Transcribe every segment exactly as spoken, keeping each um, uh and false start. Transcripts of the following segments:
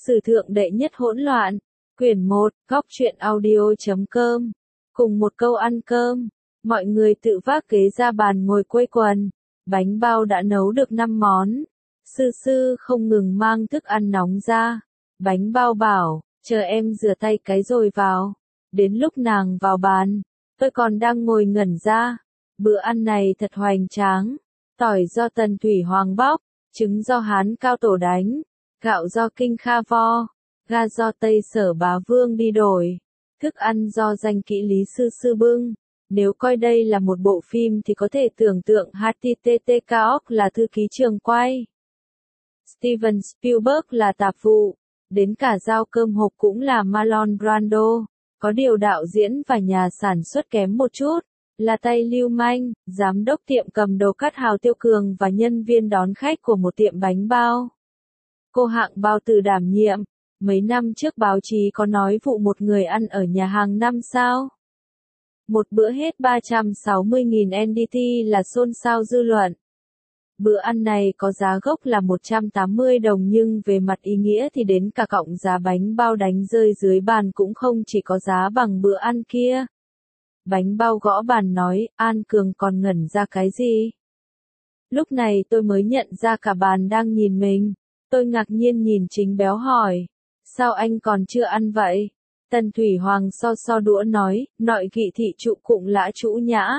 Sử thượng đệ nhất hỗn loạn. Quyển một, góc truyện audio chấm com. Cùng một câu ăn cơm, mọi người tự vác ghế ra bàn ngồi quây quần. Bánh bao đã nấu được năm món. Sư sư không ngừng mang thức ăn nóng ra. Bánh bao bảo, chờ em rửa tay cái rồi vào. Đến lúc nàng vào bàn, tôi còn đang ngồi ngẩn ra. Bữa ăn này thật hoành tráng. Tỏi do Tần Thủy Hoàng bóc, trứng do Hán Cao Tổ đánh, gạo do Kinh Kha vo, ga do Tây Sở Bá Vương đi đổi, thức ăn do danh kỹ Lý Sư Sư bưng. Nếu coi đây là một bộ phim thì có thể tưởng tượng Hattie Kaok là thư ký trường quay. Steven Spielberg là tạp vụ, đến cả giao cơm hộp cũng là Marlon Brando. Có điều đạo diễn và nhà sản xuất kém một chút, là tay lưu manh, giám đốc tiệm cầm đồ Cát Hào Tiêu Cường và nhân viên đón khách của một tiệm bánh bao. Cô Hạng Bao Tử đảm nhiệm. Mấy năm trước báo chí có nói vụ một người ăn ở nhà hàng năm sao. Một bữa hết ba trăm sáu mươi nghìn en đê tê là xôn xao dư luận. Bữa ăn này có giá gốc là một trăm tám mươi đồng nhưng về mặt ý nghĩa thì đến cả cọng giá bánh bao đánh rơi dưới bàn cũng không chỉ có giá bằng bữa ăn kia. Bánh bao gõ bàn nói, An Cường còn ngẩn ra cái gì? Lúc này tôi mới nhận ra cả bàn đang nhìn mình. Tôi ngạc nhiên nhìn Chính Béo hỏi, sao anh còn chưa ăn vậy? Tần Thủy Hoàng so so đũa nói, nội kỵ thị trụ cụng lã trũ nhã.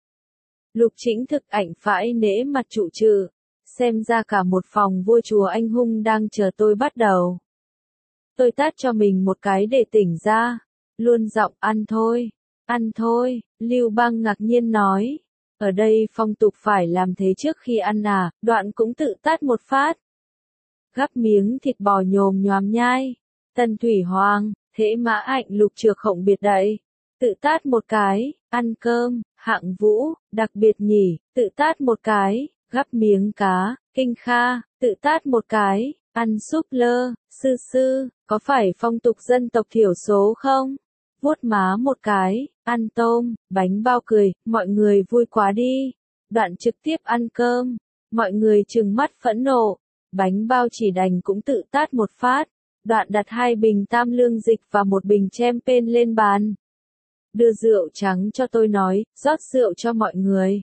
Lục Chính thực ảnh phải nể mặt trụ trừ. Xem ra cả một phòng vua chùa anh hung đang chờ tôi bắt đầu. Tôi tát cho mình một cái để tỉnh ra. Luôn giọng ăn thôi. Ăn thôi, Lưu Bang ngạc nhiên nói. Ở đây phong tục phải làm thế trước khi ăn à, Đoạn cũng tự tát một phát. Gắp miếng thịt bò nhồm nhoàm nhai. Tần Thủy Hoàng, thế Mã Hạnh Lục Trược Khổng biệt đậy. Tự tát một cái, ăn cơm, Hạng Vũ, đặc biệt nhỉ, tự tát một cái, gắp miếng cá, Kinh Kha, tự tát một cái, ăn súp lơ, Sư Sư, có phải phong tục dân tộc thiểu số không? Vuốt má một cái, ăn tôm, bánh bao cười, mọi người vui quá đi. Đoạn trực tiếp ăn cơm, mọi người trừng mắt phẫn nộ, bánh bao chỉ đành cũng tự tát một phát. Đoạn đặt hai bình tam lương dịch và một bình champagne lên bàn. Đưa rượu trắng cho tôi nói, rót rượu cho mọi người.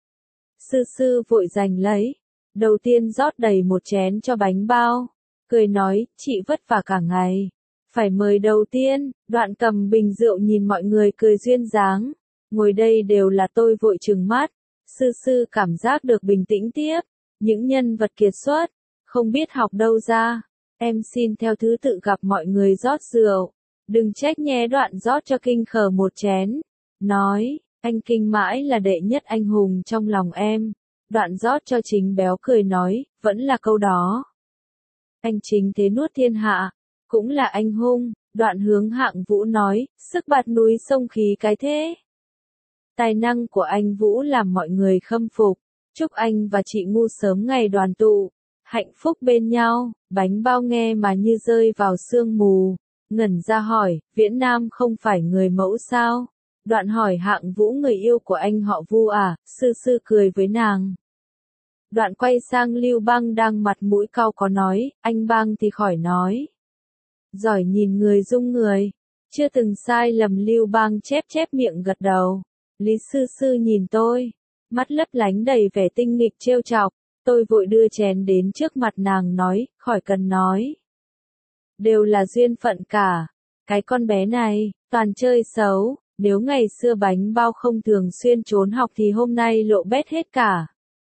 Sư Sư vội giành lấy. Đầu tiên rót đầy một chén cho bánh bao. Cười nói, chị vất vả cả ngày. Phải mời đầu tiên, Đoạn cầm bình rượu nhìn mọi người cười duyên dáng. Ngồi đây đều là tôi vội trừng mắt. Sư Sư cảm giác được bình tĩnh tiếp. Những nhân vật kiệt xuất, không biết học đâu ra. Em xin theo thứ tự gặp mọi người rót rượu. Đừng trách nhé. Đoạn rót cho Kinh Khờ một chén. Nói, anh Kinh mãi là đệ nhất anh hùng trong lòng em. Đoạn rót cho Chính Béo cười nói, vẫn là câu đó. Anh Chính thế nuốt thiên hạ, cũng là anh hùng. Đoạn hướng Hạng Vũ nói, sức bạt núi sông khí cái thế. Tài năng của anh Vũ làm mọi người khâm phục. Chúc anh và chị Ngu sớm ngày đoàn tụ. Hạnh phúc bên nhau. Bánh bao nghe mà như rơi vào sương mù. Ngẩn ra hỏi, Viễn Nam không phải người mẫu sao? Đoạn hỏi Hạng Vũ người yêu của anh họ Vu à? Sư Sư cười với nàng. Đoạn quay sang Lưu Bang đang mặt mũi cau có nói, anh Bang thì khỏi nói. Giỏi nhìn người dung người. Chưa từng sai lầm. Lưu Bang chép chép miệng gật đầu. Lý Sư Sư nhìn tôi. Mắt lấp lánh đầy vẻ tinh nghịch trêu chọc. Tôi vội đưa chén đến trước mặt nàng nói, khỏi cần nói. Đều là duyên phận cả. Cái con bé này, toàn chơi xấu. Nếu ngày xưa bánh bao không thường xuyên trốn học thì hôm nay lộ bét hết cả.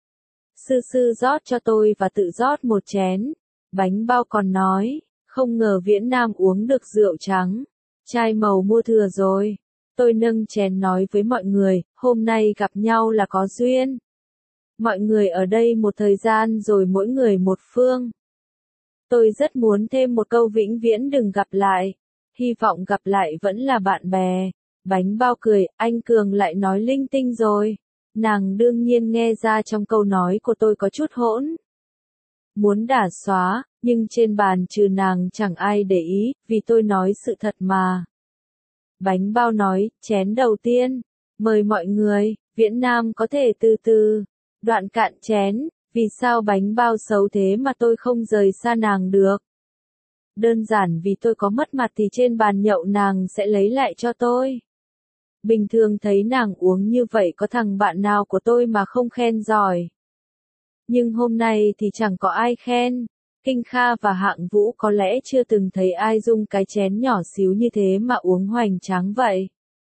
Sư Sư rót cho tôi và tự rót một chén. Bánh bao còn nói, không ngờ Viễn Nam uống được rượu trắng. Chai màu mua thừa rồi. Tôi nâng chén nói với mọi người, hôm nay gặp nhau là có duyên. Mọi người ở đây một thời gian rồi mỗi người một phương. Tôi rất muốn thêm một câu vĩnh viễn đừng gặp lại. Hy vọng gặp lại vẫn là bạn bè. Bánh bao cười, anh Cường lại nói linh tinh rồi. Nàng đương nhiên nghe ra trong câu nói của tôi có chút hỗn. Muốn đả xóa, nhưng trên bàn trừ nàng chẳng ai để ý, vì tôi nói sự thật mà. Bánh bao nói, chén đầu tiên. Mời mọi người, Viễn Nam có thể từ từ. Đoạn cạn chén, vì sao bánh bao xấu thế mà tôi không rời xa nàng được. Đơn giản vì tôi có mất mặt thì trên bàn nhậu nàng sẽ lấy lại cho tôi. Bình thường thấy nàng uống như vậy có thằng bạn nào của tôi mà không khen giỏi. Nhưng hôm nay thì chẳng có ai khen. Kinh Kha và Hạng Vũ có lẽ chưa từng thấy ai dùng cái chén nhỏ xíu như thế mà uống hoành tráng vậy.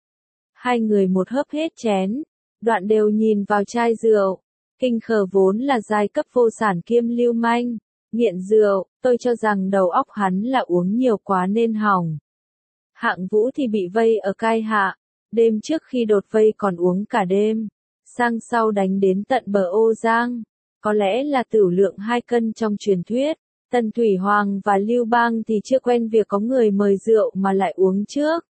Hai người một hớp hết chén, đoạn đều nhìn vào chai rượu. Kinh Khờ vốn là giai cấp vô sản kiêm lưu manh, nghiện rượu, tôi cho rằng đầu óc hắn là uống nhiều quá nên hỏng. Hạng Vũ thì bị vây ở cai hạ, đêm trước khi đột vây còn uống cả đêm, sang sau đánh đến tận bờ Ô Giang. Có lẽ là tửu lượng hai cân trong truyền thuyết, Tần Thủy Hoàng và Lưu Bang thì chưa quen việc có người mời rượu mà lại uống trước.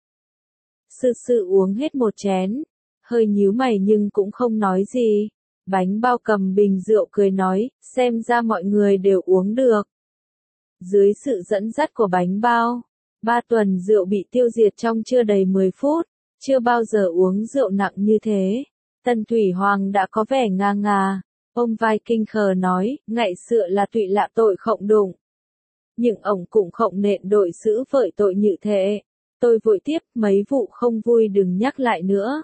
Sư sư uống hết một chén, hơi nhíu mày nhưng cũng không nói gì. Bánh bao cầm bình rượu cười nói, xem ra mọi người đều uống được. Dưới sự dẫn dắt của bánh bao, ba tuần rượu bị tiêu diệt trong chưa đầy mười phút, chưa bao giờ uống rượu nặng như thế. Tần Thủy Hoàng đã có vẻ ngà ngà, ôm vai Kinh Khờ nói, ngại sựa là tụy lạ tội khổng đụng. Nhưng ổng cũng khổng nện đội xử vợi tội như thế. Tôi vội tiếp, mấy vụ không vui đừng nhắc lại nữa.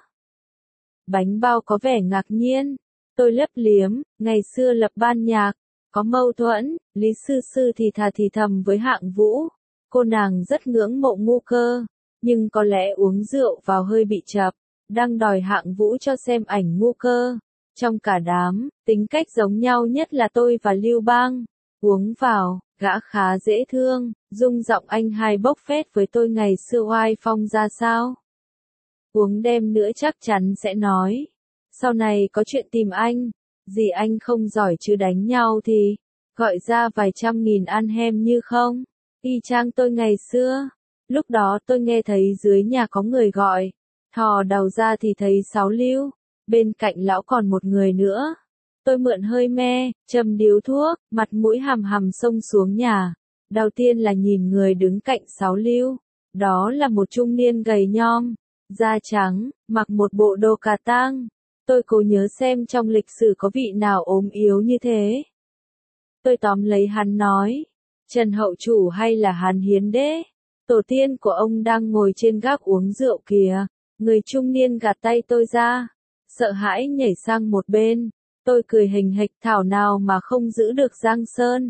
Bánh bao có vẻ ngạc nhiên. Tôi lấp liếm, ngày xưa lập ban nhạc, có mâu thuẫn, Lý Sư Sư thì thà thì thầm với Hạng Vũ. Cô nàng rất ngưỡng mộ Ngu Cơ, nhưng có lẽ uống rượu vào hơi bị chập, đang đòi Hạng Vũ cho xem ảnh Ngu Cơ. Trong cả đám, tính cách giống nhau nhất là tôi và Lưu Bang. Uống vào, gã khá dễ thương, dung giọng anh hai bốc phét với tôi ngày xưa oai phong ra sao. Uống đêm nữa chắc chắn sẽ nói. Sau này có chuyện tìm anh, gì anh không giỏi chứ đánh nhau thì, gọi ra vài trăm nghìn ăn hem như không. Y chang tôi ngày xưa, lúc đó tôi nghe thấy dưới nhà có người gọi, thò đầu ra thì thấy Sáu Lưu, bên cạnh lão còn một người nữa. Tôi mượn hơi me, châm điếu thuốc, mặt mũi hầm hầm xông xuống nhà. Đầu tiên là nhìn người đứng cạnh Sáu Lưu, đó là một trung niên gầy nhom, da trắng, mặc một bộ đồ cà tang. Tôi cố nhớ xem trong lịch sử có vị nào ốm yếu như thế. Tôi tóm lấy hắn nói, Trần Hậu Chủ hay là Hàn Hiến Đế? Tổ tiên của ông đang ngồi trên gác uống rượu kìa. Người trung niên gạt tay tôi ra, sợ hãi nhảy sang một bên. Tôi cười hình hịch, thảo nào mà không giữ được Giang Sơn.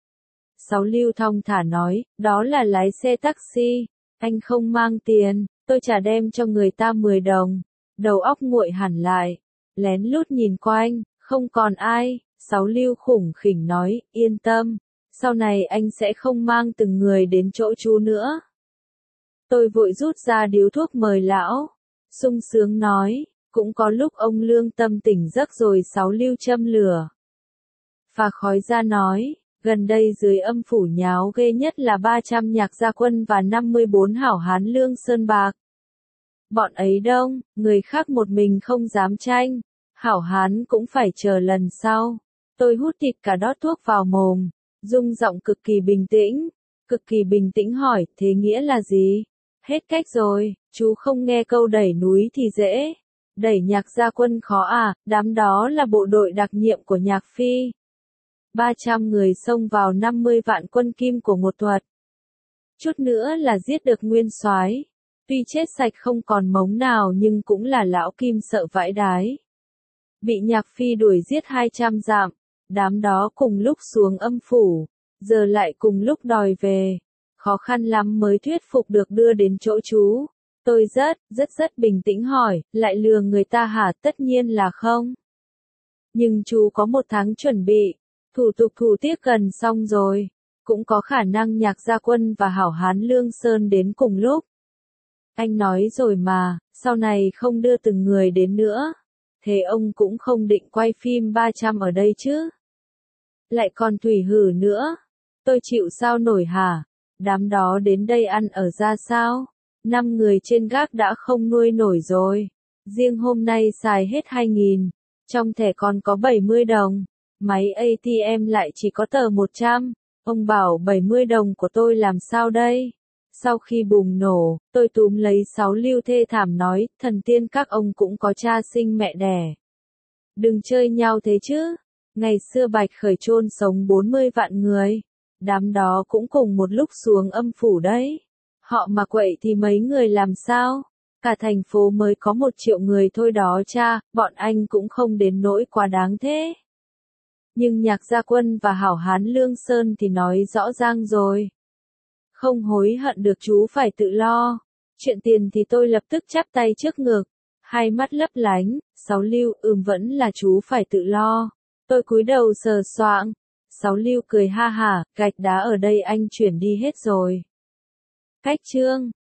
Sáu Lưu thong thả nói, đó là lái xe taxi, anh không mang tiền, tôi trả đem cho người ta mười đồng. Đầu óc nguội hẳn lại, lén lút nhìn quanh, không còn ai. Sáu Lưu khủng khỉnh nói, yên tâm, sau này anh sẽ không mang từng người đến chỗ chú nữa. Tôi vội rút ra điếu thuốc mời lão, sung sướng nói, cũng có lúc ông lương tâm tỉnh giấc rồi. Sáu Lưu châm lửa phà khói ra nói, gần đây dưới âm phủ nháo ghê nhất là ba trăm nhạc gia quân và năm mươi bốn hảo hán lương sơn bạc. Bọn ấy đông, người khác một mình không dám tranh, hảo hán cũng phải chờ lần sau. Tôi hút thịt cả đót thuốc vào mồm, dung giọng cực kỳ bình tĩnh, cực kỳ bình tĩnh hỏi, thế nghĩa là gì? Hết cách rồi, chú không nghe câu đẩy núi thì dễ, đẩy nhạc gia quân khó à, đám đó là bộ đội đặc nhiệm của Nhạc Phi. ba trăm người xông vào năm mươi vạn quân kim của một thuật. Chút nữa là giết được nguyên soái. Tuy chết sạch không còn mống nào nhưng cũng là lão kim sợ vãi đái. Bị Nhạc Phi đuổi giết hai trăm dặm, đám đó cùng lúc xuống âm phủ, giờ lại cùng lúc đòi về. Khó khăn lắm mới thuyết phục được đưa đến chỗ chú. Tôi rất, rất rất bình tĩnh hỏi, lại lừa người ta hả? Tất nhiên là không. Nhưng chú có một tháng chuẩn bị, thủ tục thủ tiếc gần xong rồi, cũng có khả năng Nhạc gia quân và hảo hán Lương Sơn đến cùng lúc. Anh nói rồi mà, sau này không đưa từng người đến nữa. Thế ông cũng không định quay phim ba trăm ở đây chứ? Lại còn thủy hử nữa. Tôi chịu sao nổi hả? Đám đó đến đây ăn ở ra sao? Năm người trên gác đã không nuôi nổi rồi. Riêng hôm nay xài hết hai nghìn. Trong thẻ còn có bảy mươi đồng. Máy a tê em lại chỉ có tờ một trăm. Ông bảo bảy mươi đồng của tôi làm sao đây? Sau khi bùng nổ, tôi túm lấy Sáu Lưu thê thảm nói, thần tiên các ông cũng có cha sinh mẹ đẻ. Đừng chơi nhau thế chứ. Ngày xưa Bạch Khởi chôn sống bốn mươi vạn người. đám đó cũng cùng một lúc xuống âm phủ đấy. Họ mà quậy thì mấy người làm sao? Cả thành phố mới có một triệu người thôi đó cha, bọn anh cũng không đến nỗi quá đáng thế. Nhưng Nhạc Gia Quân và Hảo Hán Lương Sơn thì nói rõ ràng rồi. Không hối hận được chú phải tự lo. Chuyện tiền thì tôi lập tức chắp tay trước ngực. Hai mắt lấp lánh, Sáu Lưu, ừm vẫn là chú phải tự lo. Tôi cúi đầu sờ soạng. Sáu Lưu cười ha hả, gạch đá ở đây anh chuyển đi hết rồi. Cách trương.